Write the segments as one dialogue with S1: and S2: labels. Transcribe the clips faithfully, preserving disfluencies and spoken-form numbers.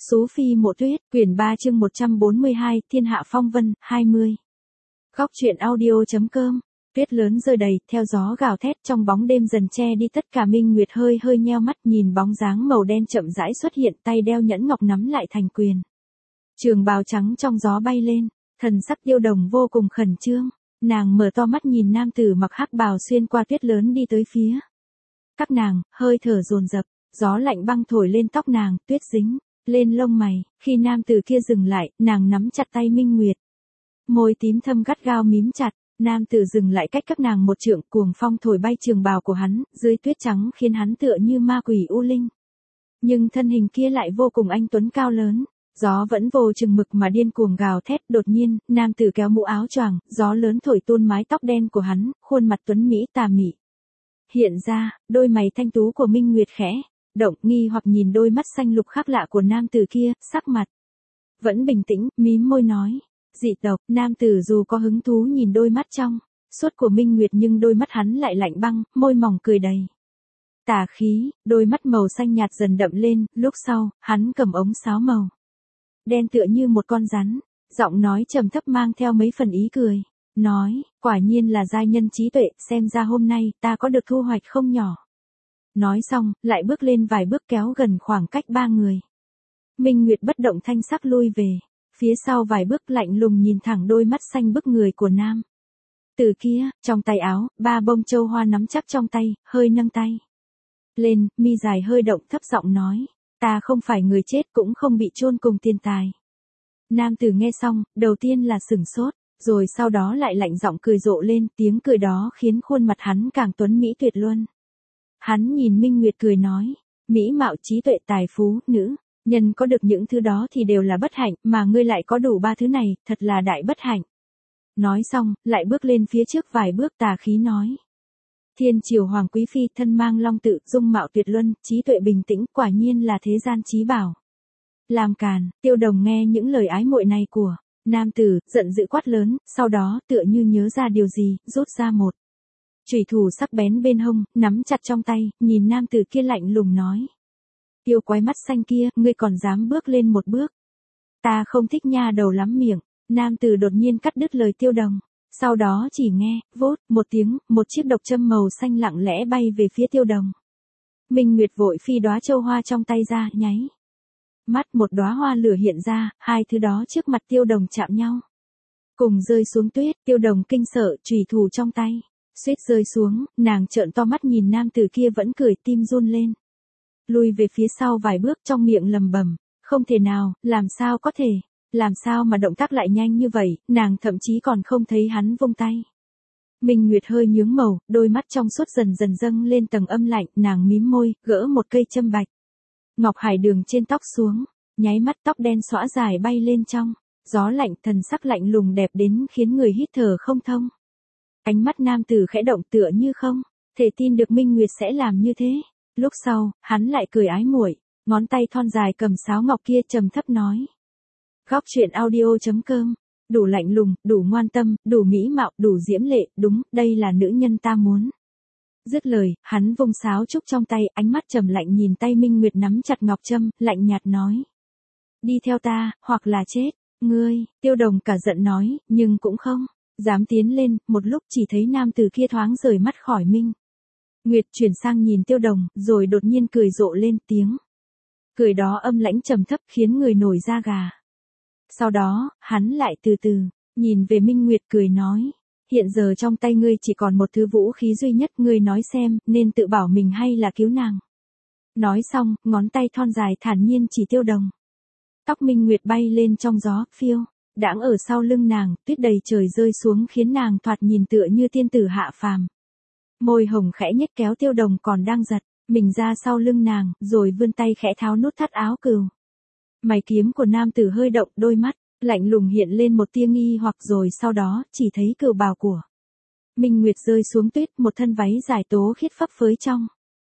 S1: Sú Phi Mộ Tuyết, quyển ba chương một trăm bốn mươi hai, Thiên Hạ Phong Vân, hai mươi. Góc truyện audio.com. Tuyết lớn rơi đầy, theo gió gào thét trong bóng đêm dần che đi tất cả. Minh Nguyệt hơi hơi nheo mắt nhìn bóng dáng màu đen chậm rãi xuất hiện, tay đeo nhẫn ngọc nắm lại thành quyền. Trường bào trắng trong gió bay lên, thần sắc Tiêu Đồng vô cùng khẩn trương, nàng mở to mắt nhìn nam tử mặc hắc bào xuyên qua tuyết lớn đi tới phía các nàng, hơi thở dồn dập, gió lạnh băng thổi lên tóc nàng, tuyết dính lên lông mày. Khi nam tử kia dừng lại, nàng nắm chặt tay Minh Nguyệt, môi tím thâm gắt gao mím chặt. Nam tử dừng lại cách các nàng một trượng, cuồng phong thổi bay trường bào của hắn, dưới tuyết trắng khiến hắn tựa như ma quỷ u linh. Nhưng thân hình kia lại vô cùng anh tuấn cao lớn, gió vẫn vô chừng mực mà điên cuồng gào thét. Đột nhiên, nam tử kéo mũ áo choàng, gió lớn thổi tuôn mái tóc đen của hắn, khuôn mặt tuấn mỹ tà mị hiện ra, đôi mày thanh tú của Minh Nguyệt khẽ động, nghi hoặc nhìn đôi mắt xanh lục khác lạ của nam tử kia, sắc mặt vẫn bình tĩnh, mím môi nói: Dị tộc. Nam tử dù có hứng thú nhìn đôi mắt trong suốt của Minh Nguyệt nhưng đôi mắt hắn lại lạnh băng, môi mỏng cười đầy tà khí, đôi mắt màu xanh nhạt dần đậm lên. Lúc sau, hắn cầm ống sáo màu đen tựa như một con rắn, giọng nói trầm thấp mang theo mấy phần ý cười, nói: Quả nhiên là giai nhân trí tuệ, xem ra hôm nay ta có được thu hoạch không nhỏ. Nói xong, lại bước lên vài bước kéo gần khoảng cách ba người. Minh Nguyệt bất động thanh sắc lui về phía sau vài bước, lạnh lùng nhìn thẳng đôi mắt xanh bức người của nam từ kia. Trong tay áo, ba bông châu hoa nắm chắc trong tay, hơi nâng tay lên, mi dài hơi động, thấp giọng nói: Ta không phải người chết, cũng không bị chôn cùng tiền tài. Nam tử nghe xong, đầu tiên là sửng sốt, rồi sau đó lại lạnh giọng cười rộ lên, tiếng cười đó khiến khuôn mặt hắn càng tuấn mỹ tuyệt luân. Hắn nhìn Minh Nguyệt cười nói: Mỹ mạo, trí tuệ, tài phú, nữ nhân có được những thứ đó thì đều là bất hạnh, mà ngươi lại có đủ ba thứ này, thật là đại bất hạnh. Nói xong, lại bước lên phía trước vài bước, tà khí nói: Thiên triều hoàng quý phi, thân mang long tự, dung mạo tuyệt luân, trí tuệ bình tĩnh, quả nhiên là thế gian chí bảo. Làm càn. Tiêu Đồng nghe những lời ái muội này của nam tử, giận dữ quát lớn, sau đó tựa như nhớ ra điều gì, rút ra một chùy thủ sắc bén bên hông, nắm chặt trong tay, nhìn nam tử kia lạnh lùng nói: Tiêu quái mắt xanh kia, ngươi còn dám bước lên một bước? Ta không thích nha đầu lắm miệng. Nam tử đột nhiên cắt đứt lời Tiêu Đồng, sau đó chỉ nghe, vốt, một tiếng, một chiếc độc châm màu xanh lặng lẽ bay về phía Tiêu Đồng. Minh Nguyệt vội phi đóa châu hoa trong tay ra, nháy mắt một đóa hoa lửa hiện ra, hai thứ đó trước mặt Tiêu Đồng chạm nhau, cùng rơi xuống tuyết. Tiêu Đồng kinh sợ, chùy thủ trong tay suýt rơi xuống, nàng trợn to mắt nhìn nam tử kia vẫn cười, tim run lên, lùi về phía sau vài bước, trong miệng lầm bầm: Không thể nào, làm sao có thể, làm sao mà động tác lại nhanh như vậy. Nàng thậm chí còn không thấy hắn vung tay. Minh Nguyệt hơi nhướng màu, đôi mắt trong suốt dần dần dâng lên tầng âm lạnh, nàng mím môi, gỡ một cây châm bạch ngọc hải đường trên tóc xuống, nháy mắt tóc đen xõa dài bay lên trong gió lạnh, thần sắc lạnh lùng đẹp đến khiến người hít thở không thông. Ánh mắt nam tử khẽ động, tựa như không thể tin được Minh Nguyệt sẽ làm như thế. Lúc sau, hắn lại cười ái muội, ngón tay thon dài cầm sáo ngọc kia, trầm thấp nói: Góc truyện audio.com. Đủ lạnh lùng, đủ ngoan tâm, đủ mỹ mạo, đủ diễm lệ, đúng, đây là nữ nhân ta muốn. Dứt lời, hắn vung sáo trúc trong tay, ánh mắt trầm lạnh nhìn tay Minh Nguyệt nắm chặt ngọc trâm, lạnh nhạt nói: Đi theo ta, hoặc là chết. Ngươi. Tiêu Đồng cả giận nói, nhưng cũng không dám tiến lên. Một lúc chỉ thấy nam tử kia thoáng rời mắt khỏi Minh Nguyệt, chuyển sang nhìn Tiêu Đồng, rồi đột nhiên cười rộ lên, tiếng cười đó âm lãnh trầm thấp khiến người nổi da gà. Sau đó, hắn lại từ từ nhìn về Minh Nguyệt, cười nói: Hiện giờ trong tay ngươi chỉ còn một thứ vũ khí duy nhất, ngươi nói xem, nên tự bảo mình hay là cứu nàng? Nói xong, ngón tay thon dài thản nhiên chỉ Tiêu Đồng. Tóc Minh Nguyệt bay lên trong gió, phiêu đãng ở sau lưng nàng, tuyết đầy trời rơi xuống khiến nàng thoạt nhìn tựa như tiên tử hạ phàm. Môi hồng khẽ nhếch kéo Tiêu Đồng còn đang giật mình ra sau lưng nàng, rồi vươn tay khẽ tháo nút thắt áo cừu. Mày kiếm của nam tử hơi động, đôi mắt lạnh lùng hiện lên một tia nghi hoặc, rồi sau đó chỉ thấy cừu bào của Minh Nguyệt rơi xuống tuyết, một thân váy dài tố khiết phấp phới trong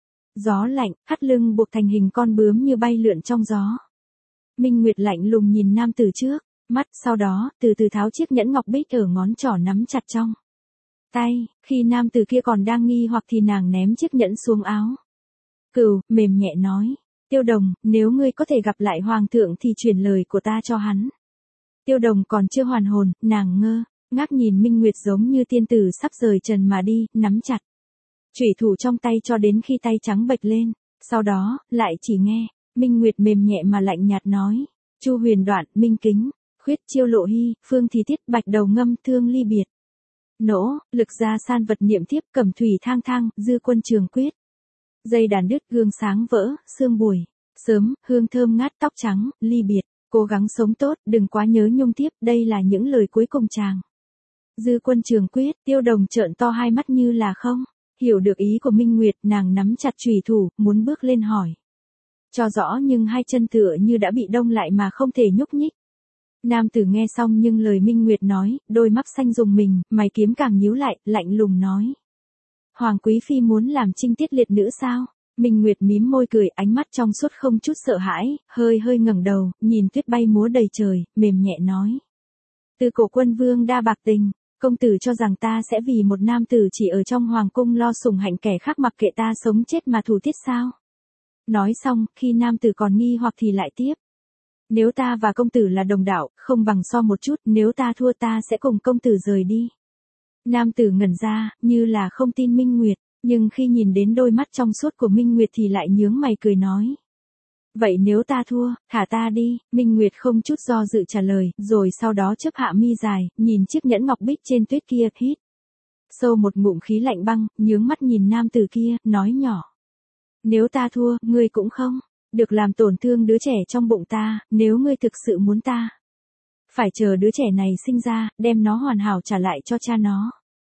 S1: gió lạnh, thắt lưng buộc thành hình con bướm như bay lượn trong gió. Minh Nguyệt lạnh lùng nhìn nam tử trước mắt, sau đó từ từ tháo chiếc nhẫn ngọc bích ở ngón trỏ nắm chặt trong tay. Khi nam tử kia còn đang nghi hoặc thì nàng ném chiếc nhẫn xuống áo cừu, mềm nhẹ nói: Tiêu Đồng, nếu ngươi có thể gặp lại hoàng thượng thì truyền lời của ta cho hắn. Tiêu Đồng còn chưa hoàn hồn, nàng ngơ, ngác nhìn Minh Nguyệt giống như tiên tử sắp rời trần mà đi, nắm chặt chủy thủ trong tay cho đến khi tay trắng bệch lên, sau đó, lại chỉ nghe, Minh Nguyệt mềm nhẹ mà lạnh nhạt nói, Chu Huyền Đoạn, Minh Kính, Khuyết Chiêu Lộ Hy, Phương Thì Tiết, Bạch Đầu Ngâm, Thương Ly Biệt. Nỗ, Lực Gia San Vật Niệm Thiếp, Cẩm Thủy Thang Thang, Dư Quân Trường Quyết. Dây đàn đứt, gương sáng vỡ, sương buổi. Sớm, hương thơm ngát, tóc trắng, ly biệt. Cố gắng sống tốt, đừng quá nhớ nhung tiếp, đây là những lời cuối cùng chàng. Dư Quân Trường Quyết, Tiêu Đồng trợn to hai mắt như là không. Hiểu được ý của Minh Nguyệt, nàng nắm chặt chùy thủ, muốn bước lên hỏi. Cho rõ nhưng hai chân tựa như đã bị đông lại mà không thể nhúc nhích. Nam tử nghe xong nhưng lời Minh Nguyệt nói, đôi mắt xanh rùng mình, mày kiếm càng nhíu lại, lạnh lùng nói. Hoàng Quý Phi muốn làm trinh tiết liệt nữ sao? Minh Nguyệt mím môi cười, ánh mắt trong suốt không chút sợ hãi, hơi hơi ngẩng đầu, nhìn tuyết bay múa đầy trời, mềm nhẹ nói. Từ cổ quân vương đa bạc tình, công tử cho rằng ta sẽ vì một nam tử chỉ ở trong hoàng cung lo sủng hạnh kẻ khác mặc kệ ta sống chết mà thủ tiết sao? Nói xong, khi nam tử còn nghi hoặc thì lại tiếp. Nếu ta và công tử là đồng đạo, không bằng so một chút, nếu ta thua ta sẽ cùng công tử rời đi. Nam tử ngẩn ra, như là không tin Minh Nguyệt, nhưng khi nhìn đến đôi mắt trong suốt của Minh Nguyệt thì lại nhướng mày cười nói. Vậy nếu ta thua, thả ta đi, Minh Nguyệt không chút do dự trả lời, rồi sau đó chớp hạ mi dài, nhìn chiếc nhẫn ngọc bích trên tuyết kia, hít sâu một ngụm khí lạnh băng, nhướng mắt nhìn nam tử kia, nói nhỏ. Nếu ta thua, ngươi cũng không được làm tổn thương đứa trẻ trong bụng ta, nếu ngươi thực sự muốn ta. Phải chờ đứa trẻ này sinh ra, đem nó hoàn hảo trả lại cho cha nó.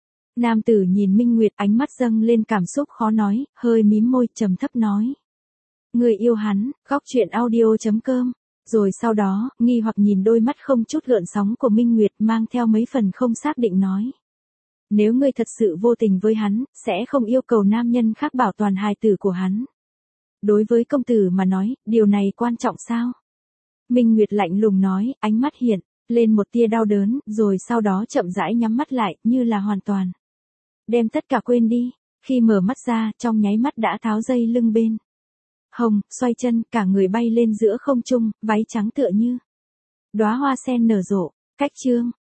S1: Nam tử nhìn Minh Nguyệt, ánh mắt dâng lên cảm xúc khó nói, hơi mím môi, trầm thấp nói. Người yêu hắn, góc truyện audio chấm com. Rồi sau đó, nghi hoặc nhìn đôi mắt không chút gợn sóng của Minh Nguyệt mang theo mấy phần không xác định nói. Nếu ngươi thật sự vô tình với hắn, sẽ không yêu cầu nam nhân khác bảo toàn hài tử của hắn. Đối với công tử mà nói, điều này quan trọng sao? Minh Nguyệt lạnh lùng nói, ánh mắt hiện lên một tia đau đớn, rồi sau đó chậm rãi nhắm mắt lại, như là hoàn toàn đem tất cả quên đi. Khi mở mắt ra, trong nháy mắt đã tháo dây lưng bên hồng, xoay chân, cả người bay lên giữa không trung, váy trắng tựa như đóa hoa sen nở rộ. Cách chương